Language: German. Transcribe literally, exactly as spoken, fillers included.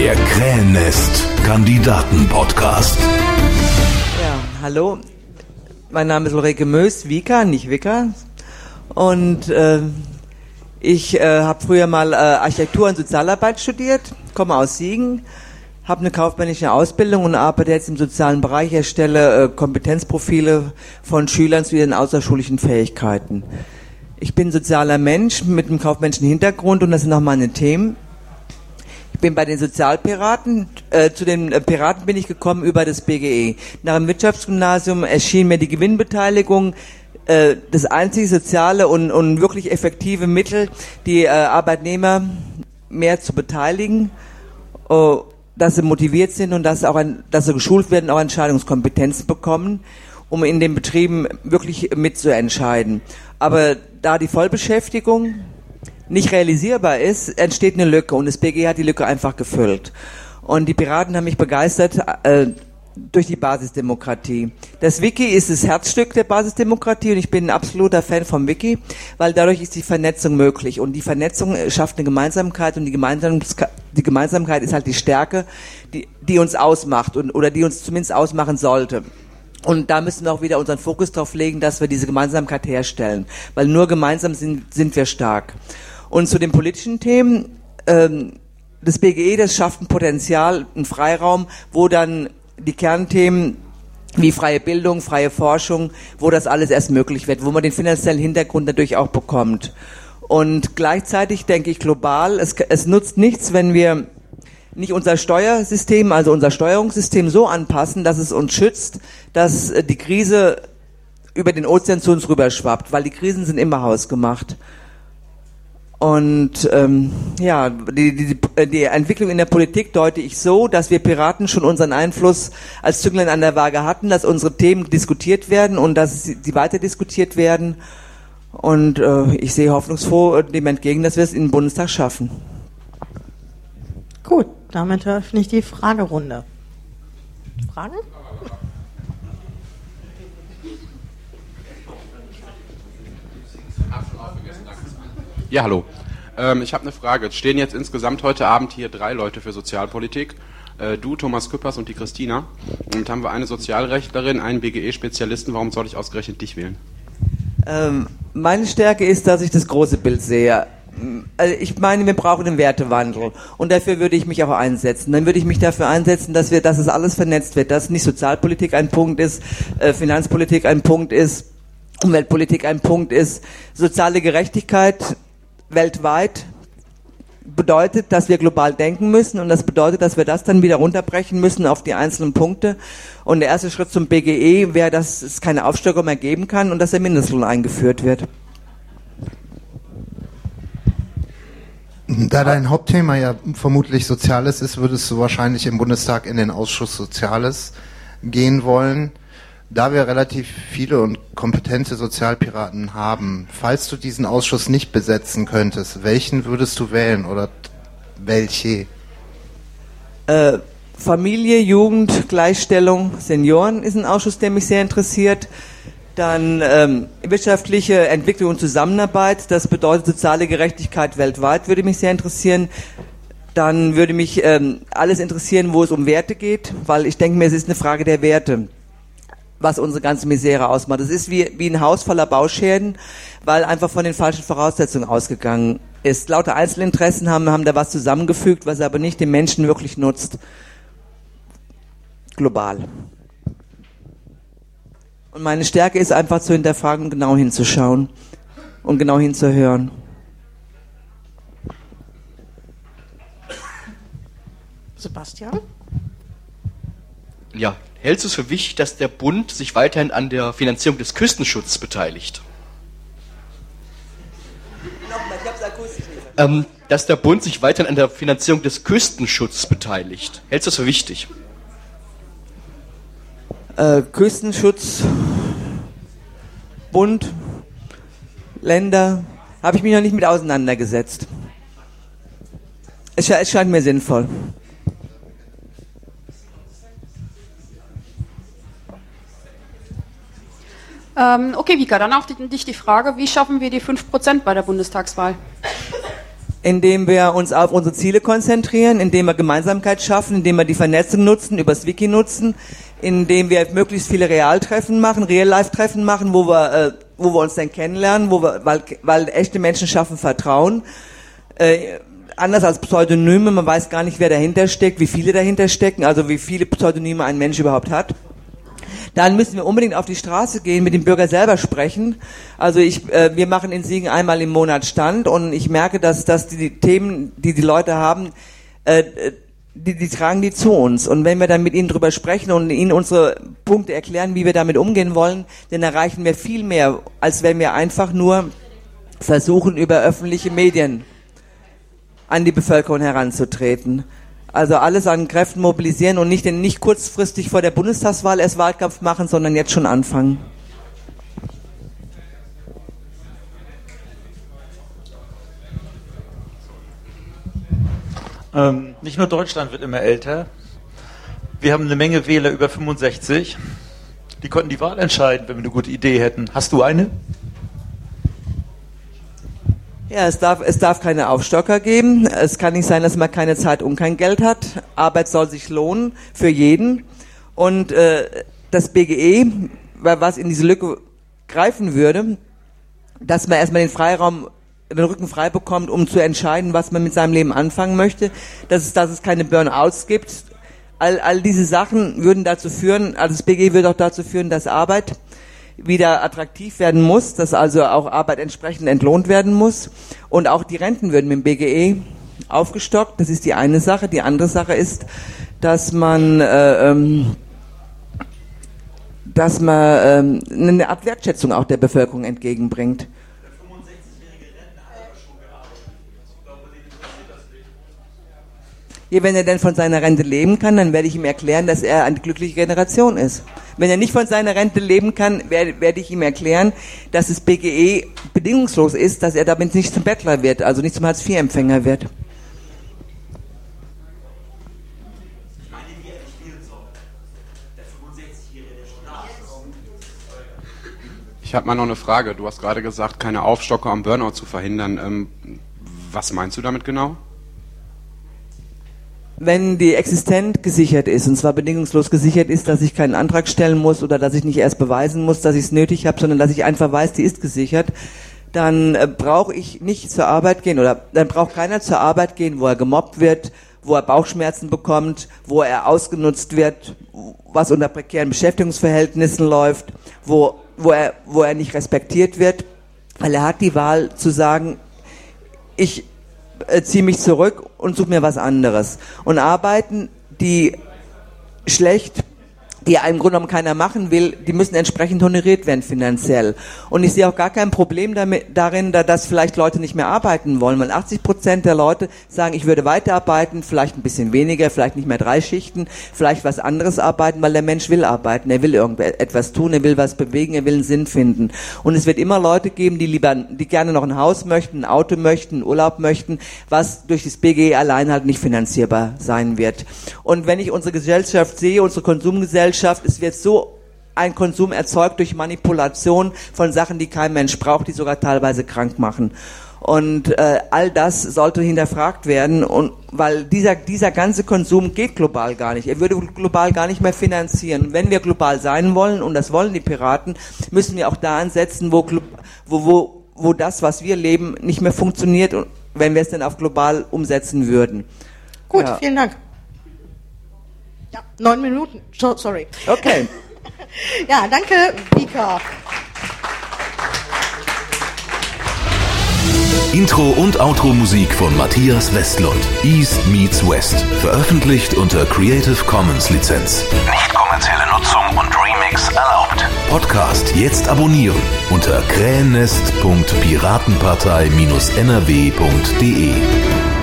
Der Krähennest-Kandidaten-Podcast. Ja, hallo. Mein Name ist Ulrike Mös, Vika, nicht Wicker. Und äh, ich äh, habe früher mal äh, Architektur und Sozialarbeit studiert, komme aus Siegen, habe eine kaufmännische Ausbildung und arbeite jetzt im sozialen Bereich, erstelle äh, Kompetenzprofile von Schülern zu ihren außerschulischen Fähigkeiten. Ich bin sozialer Mensch mit einem kaufmännischen Hintergrund und das sind auch meine Themen. Ich bin bei den Sozialpiraten, äh, zu den äh, Piraten bin ich gekommen über das B G E. Nach dem Wirtschaftsgymnasium erschien mir die Gewinnbeteiligung äh, das einzige soziale und, und wirklich effektive Mittel, die äh, Arbeitnehmer mehr zu beteiligen, äh, dass sie motiviert sind und dass, auch ein, dass sie geschult werden, auch Entscheidungskompetenzen bekommen, um in den Betrieben wirklich mitzuentscheiden. Aber da die Vollbeschäftigung nicht realisierbar ist, entsteht eine Lücke und das B G hat die Lücke einfach gefüllt. Und die Piraten haben mich begeistert äh, durch die Basisdemokratie. Das Wiki ist das Herzstück der Basisdemokratie und ich bin ein absoluter Fan vom Wiki, weil dadurch ist die Vernetzung möglich und die Vernetzung schafft eine Gemeinsamkeit und die Gemeinsamkeit, die Gemeinsamkeit ist halt die Stärke, die, die uns ausmacht und, oder die uns zumindest ausmachen sollte. Und da müssen wir auch wieder unseren Fokus drauf legen, dass wir diese Gemeinsamkeit herstellen, weil nur gemeinsam sind, sind wir stark. Und zu den politischen Themen, ähm, das B G E, das schafft ein Potenzial, einen Freiraum, wo dann die Kernthemen wie freie Bildung, freie Forschung, wo das alles erst möglich wird, wo man den finanziellen Hintergrund natürlich auch bekommt. Und gleichzeitig denke ich global, es, es nutzt nichts, wenn wir nicht unser Steuersystem, also unser Steuerungssystem so anpassen, dass es uns schützt, dass die Krise über den Ozean zu uns rüberschwappt, weil die Krisen sind immer hausgemacht. Und ähm, ja, die, die, die Entwicklung in der Politik deute ich so, dass wir Piraten schon unseren Einfluss als Zünglein an der Waage hatten, dass unsere Themen diskutiert werden und dass sie, sie weiter diskutiert werden. Und äh, ich sehe hoffnungsfroh dem entgegen, dass wir es in den Bundestag schaffen. Gut, damit eröffne ich die Fragerunde. Fragen? Ja, hallo. Ähm, ich habe eine Frage. Es stehen jetzt insgesamt heute Abend hier drei Leute für Sozialpolitik. Äh, du, Thomas Küppers und die Christina. Und haben wir eine Sozialrechtlerin, einen B G E-Spezialisten. Warum soll ich ausgerechnet dich wählen? Ähm, meine Stärke ist, dass ich das große Bild sehe. Also ich meine, wir brauchen einen Wertewandel und dafür würde ich mich auch einsetzen. Dann würde ich mich dafür einsetzen, dass wir, dass es alles vernetzt wird, dass nicht Sozialpolitik ein Punkt ist, äh, Finanzpolitik ein Punkt ist, Umweltpolitik ein Punkt ist. Soziale Gerechtigkeit weltweit bedeutet, dass wir global denken müssen und das bedeutet, dass wir das dann wieder runterbrechen müssen auf die einzelnen Punkte. Und der erste Schritt zum B G E wäre, dass es keine Aufstockung mehr geben kann und dass der Mindestlohn eingeführt wird. Da dein Hauptthema ja vermutlich Soziales ist, würdest du wahrscheinlich im Bundestag in den Ausschuss Soziales gehen wollen. Da wir relativ viele und kompetente Sozialpiraten haben, falls du diesen Ausschuss nicht besetzen könntest, welchen würdest du wählen oder welche? Äh, Familie, Jugend, Gleichstellung, Senioren ist ein Ausschuss, der mich sehr interessiert. Dann ähm, wirtschaftliche Entwicklung und Zusammenarbeit, das bedeutet soziale Gerechtigkeit weltweit, würde mich sehr interessieren. Dann würde mich ähm, alles interessieren, wo es um Werte geht, weil ich denke mir, es ist eine Frage der Werte, was unsere ganze Misere ausmacht. Es ist wie, wie ein Haus voller Bauschäden, weil einfach von den falschen Voraussetzungen ausgegangen ist. Lauter Einzelinteressen haben, haben da was zusammengefügt, was aber nicht den Menschen wirklich nutzt. Global. Und meine Stärke ist einfach zu hinterfragen und genau hinzuschauen und genau hinzuhören. Sebastian? Ja, hältst du es für wichtig, dass der Bund sich weiterhin an der Finanzierung des Küstenschutzes beteiligt? Nochmal, ich hab's akustisch nicht verstanden. Ähm, dass der Bund sich weiterhin an der Finanzierung des Küstenschutzes beteiligt. Hältst du es für wichtig? Äh, Küstenschutz, Bund, Länder, habe ich mich noch nicht mit auseinandergesetzt. Es, es scheint mir sinnvoll. Ähm, okay, Vika, dann auch die, dich die Frage, wie schaffen wir die fünf Prozent bei der Bundestagswahl? indem wir uns auf unsere Ziele konzentrieren, indem wir Gemeinsamkeit schaffen, indem wir die Vernetzung nutzen, übers Wiki nutzen, indem wir möglichst viele Realtreffen machen, Real-Life-Treffen machen, wo wir, äh, wo wir uns dann kennenlernen, wo wir, weil, weil echte Menschen schaffen Vertrauen. Äh, anders als Pseudonyme, man weiß gar nicht, wer dahinter steckt, wie viele dahinter stecken, also wie viele Pseudonyme ein Mensch überhaupt hat. Dann müssen wir unbedingt auf die Straße gehen, mit dem Bürger selber sprechen. Also ich, äh, wir machen in Siegen einmal im Monat Stand und ich merke, dass, dass die, die Themen, die die Leute haben, äh, die, die tragen die zu uns. Und wenn wir dann mit ihnen drüber sprechen und ihnen unsere Punkte erklären, wie wir damit umgehen wollen, dann erreichen wir viel mehr, als wenn wir einfach nur versuchen, über öffentliche Medien an die Bevölkerung heranzutreten. Also alles an Kräften mobilisieren und nicht, nicht kurzfristig vor der Bundestagswahl erst Wahlkampf machen, sondern jetzt schon anfangen. Ähm, nicht nur Deutschland wird immer älter. Wir haben eine Menge Wähler über fünfundsechzig. Die konnten die Wahl entscheiden, wenn wir eine gute Idee hätten. Hast du eine? Ja, es darf, es darf keine Aufstocker geben. Es kann nicht sein, dass man keine Zeit und kein Geld hat. Arbeit soll sich lohnen für jeden. Und äh, das B G E, was in diese Lücke greifen würde, dass man erstmal den Freiraum, den Rücken frei bekommt, um zu entscheiden, was man mit seinem Leben anfangen möchte, dass es, dass es keine Burnouts gibt. All, all diese Sachen würden dazu führen, also das B G E würde auch dazu führen, dass Arbeit wieder attraktiv werden muss, dass also auch Arbeit entsprechend entlohnt werden muss und auch die Renten würden mit dem B G E aufgestockt. Das ist die eine Sache. Die andere Sache ist, dass man äh, ähm, dass man ähm, eine Art Wertschätzung auch der Bevölkerung entgegenbringt. Ja, wenn er denn von seiner Rente leben kann, dann werde ich ihm erklären, dass er eine glückliche Generation ist. Wenn er nicht von seiner Rente leben kann, werde, werde ich ihm erklären, dass das B G E bedingungslos ist, dass er damit nicht zum Bettler wird, also nicht zum Hartz vier Empfänger wird. Ich meine, wie er spielen soll. Der fünfundsechzigjährige, der schon da ist. Ich habe mal noch eine Frage. Du hast gerade gesagt, keine Aufstocker, um Burnout zu verhindern. Ähm, was meinst du damit genau? Wenn die Existenz gesichert ist, und zwar bedingungslos gesichert ist, dass ich keinen Antrag stellen muss oder dass ich nicht erst beweisen muss, dass ich es nötig habe, sondern dass ich einfach weiß, die ist gesichert, dann äh, brauche ich nicht zur Arbeit gehen oder dann braucht keiner zur Arbeit gehen, wo er gemobbt wird, wo er Bauchschmerzen bekommt, wo er ausgenutzt wird, was unter prekären Beschäftigungsverhältnissen läuft, wo, wo er, wo er nicht respektiert wird, weil er hat die Wahl zu sagen, ich ziehe mich zurück und suche mir was anderes. Und Arbeiten, die schlecht, die im Grunde genommen keiner machen will, die müssen entsprechend honoriert werden finanziell. Und ich sehe auch gar kein Problem damit, darin, da, dass vielleicht Leute nicht mehr arbeiten wollen, weil achtzig Prozent der Leute sagen, ich würde weiterarbeiten, vielleicht ein bisschen weniger, vielleicht nicht mehr drei Schichten, vielleicht was anderes arbeiten, weil der Mensch will arbeiten, er will irgendetwas tun, er will was bewegen, er will einen Sinn finden. Und es wird immer Leute geben, die lieber, die gerne noch ein Haus möchten, ein Auto möchten, einen Urlaub möchten, was durch das B G E allein halt nicht finanzierbar sein wird. Und wenn ich unsere Gesellschaft sehe, unsere Konsumgesellschaft, es wird so ein Konsum erzeugt durch Manipulation von Sachen, die kein Mensch braucht, die sogar teilweise krank machen. Und äh, all das sollte hinterfragt werden, und weil dieser dieser ganze Konsum geht global gar nicht. Er würde global gar nicht mehr finanzieren. Wenn wir global sein wollen, und das wollen die Piraten, müssen wir auch da ansetzen, wo wo wo wo das, was wir leben, nicht mehr funktioniert, und wenn wir es dann auf global umsetzen würden. Gut, ja. Vielen Dank. Ja, neun Minuten. So, sorry. Okay. Ja, danke, Vika. Intro und Outro-Musik von Matthias Westlund. East meets West. Veröffentlicht unter Creative Commons Lizenz. Nicht kommerzielle Nutzung und Remix erlaubt. Podcast jetzt abonnieren unter krähennest punkt piratenpartei Bindestrich n r w punkt d e.